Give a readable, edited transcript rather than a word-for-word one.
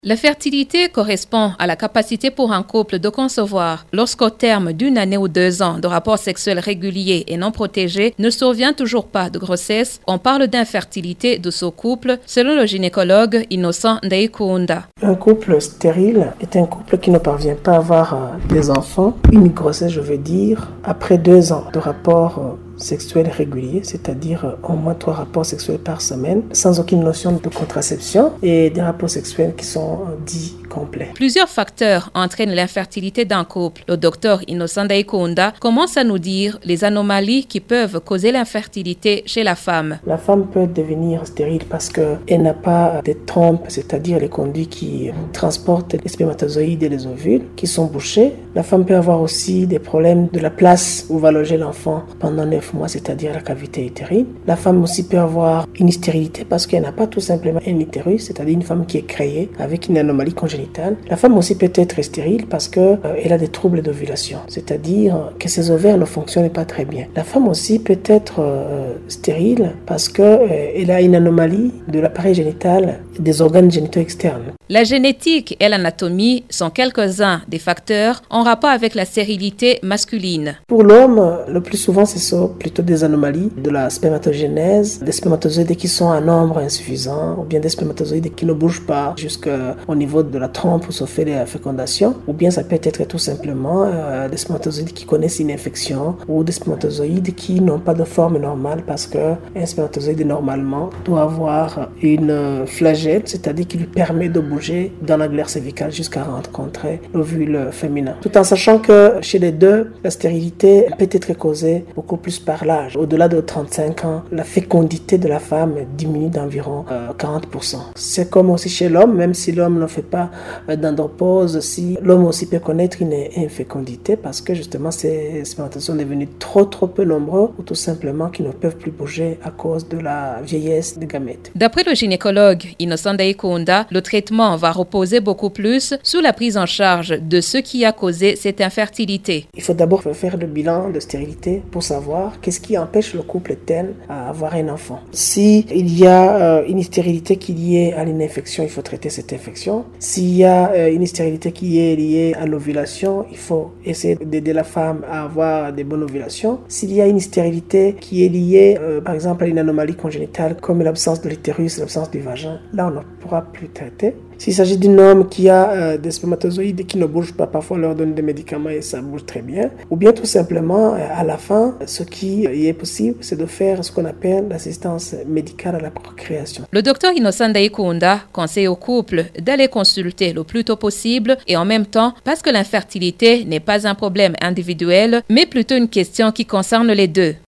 La fertilité correspond à la capacité pour un couple de concevoir. Lorsqu'au terme d'une année ou 2 ans de rapports sexuels réguliers et non protégés ne survient toujours pas de grossesse, on parle d'infertilité de ce couple, selon le gynécologue Innocent Ndaikunda. Un couple stérile est un couple qui ne parvient pas à avoir des enfants, une grossesse je veux dire, après 2 ans de rapports sexuels réguliers, c'est-à-dire au moins 3 rapports sexuels par semaine, sans aucune notion de contraception et des rapports sexuels qui sont dits complets. Plusieurs facteurs entraînent l'infertilité d'un couple. Le docteur Innocent Ndaikunda commence à nous dire les anomalies qui peuvent causer l'infertilité chez la femme. La femme peut devenir stérile parce qu'elle n'a pas des trompes, c'est-à-dire les conduits qui transportent les spermatozoïdes et les ovules, qui sont bouchés. La femme peut avoir aussi des problèmes de la place où va loger l'enfant pendant 9 mois, c'est-à-dire la cavité utérine. La femme aussi peut avoir une stérilité parce qu'elle n'a pas tout simplement un utérus, c'est-à-dire une femme qui est créée avec une anomalie congénitale. La femme aussi peut être stérile parce qu'elle a des troubles d'ovulation, c'est-à-dire que ses ovaires ne fonctionnent pas très bien. La femme aussi peut être stérile parce qu'elle a une anomalie de l'appareil génital et des organes génitaux externes. La génétique et l'anatomie sont quelques-uns des facteurs en rapport avec la stérilité masculine. Pour l'homme, le plus souvent, ce sont plutôt des anomalies de la spermatogénèse, des spermatozoïdes qui sont en nombre insuffisant, ou bien des spermatozoïdes qui ne bougent pas jusqu'au niveau de la trompe où se fait la fécondation, ou bien ça peut être tout simplement des spermatozoïdes qui connaissent une infection, ou des spermatozoïdes qui n'ont pas de forme normale parce qu'un spermatozoïde normalement doit avoir une flagelle, c'est-à-dire qui lui permet de bouger dans la glaire cervicale jusqu'à rencontrer l'ovule féminin. Tout en sachant que chez les deux, la stérilité peut être causée beaucoup plus par l'âge. Au-delà de 35 ans, la fécondité de la femme diminue d'environ 40%. C'est comme aussi chez l'homme, même si l'homme ne fait pas d'andropause, si l'homme aussi peut connaître une infécondité parce que justement ces spermatozoïdes sont devenus trop peu nombreux ou tout simplement qu'ils ne peuvent plus bouger à cause de la vieillesse des gamètes. D'après le gynécologue Innocent Ndaikunda, le traitement va reposer beaucoup plus sur la prise en charge de ce qui a causé cette infertilité. Il faut d'abord faire le bilan de stérilité pour savoir qu'est-ce qui empêche le couple tel à avoir un enfant. Si il y a une stérilité qui est liée à une infection, il faut traiter cette infection. S'il y a une stérilité qui est liée à l'ovulation, il faut essayer d'aider la femme à avoir des bonnes ovulations. S'il y a une stérilité qui est liée, par exemple, à une anomalie congénitale comme l'absence de l'utérus, l'absence du vagin, là on ne pourra plus traiter. S'il s'agit d'un homme qui a des spermatozoïdes qui ne bougent pas, parfois on leur donne des médicaments et ça bouge très bien. Ou bien tout simplement, à la fin, ce qui est possible, c'est de faire ce qu'on appelle l'assistance médicale à la procréation. Le docteur Innocent Ndaikunda conseille au couple d'aller consulter le plus tôt possible et en même temps, parce que l'infertilité n'est pas un problème individuel, mais plutôt une question qui concerne les deux.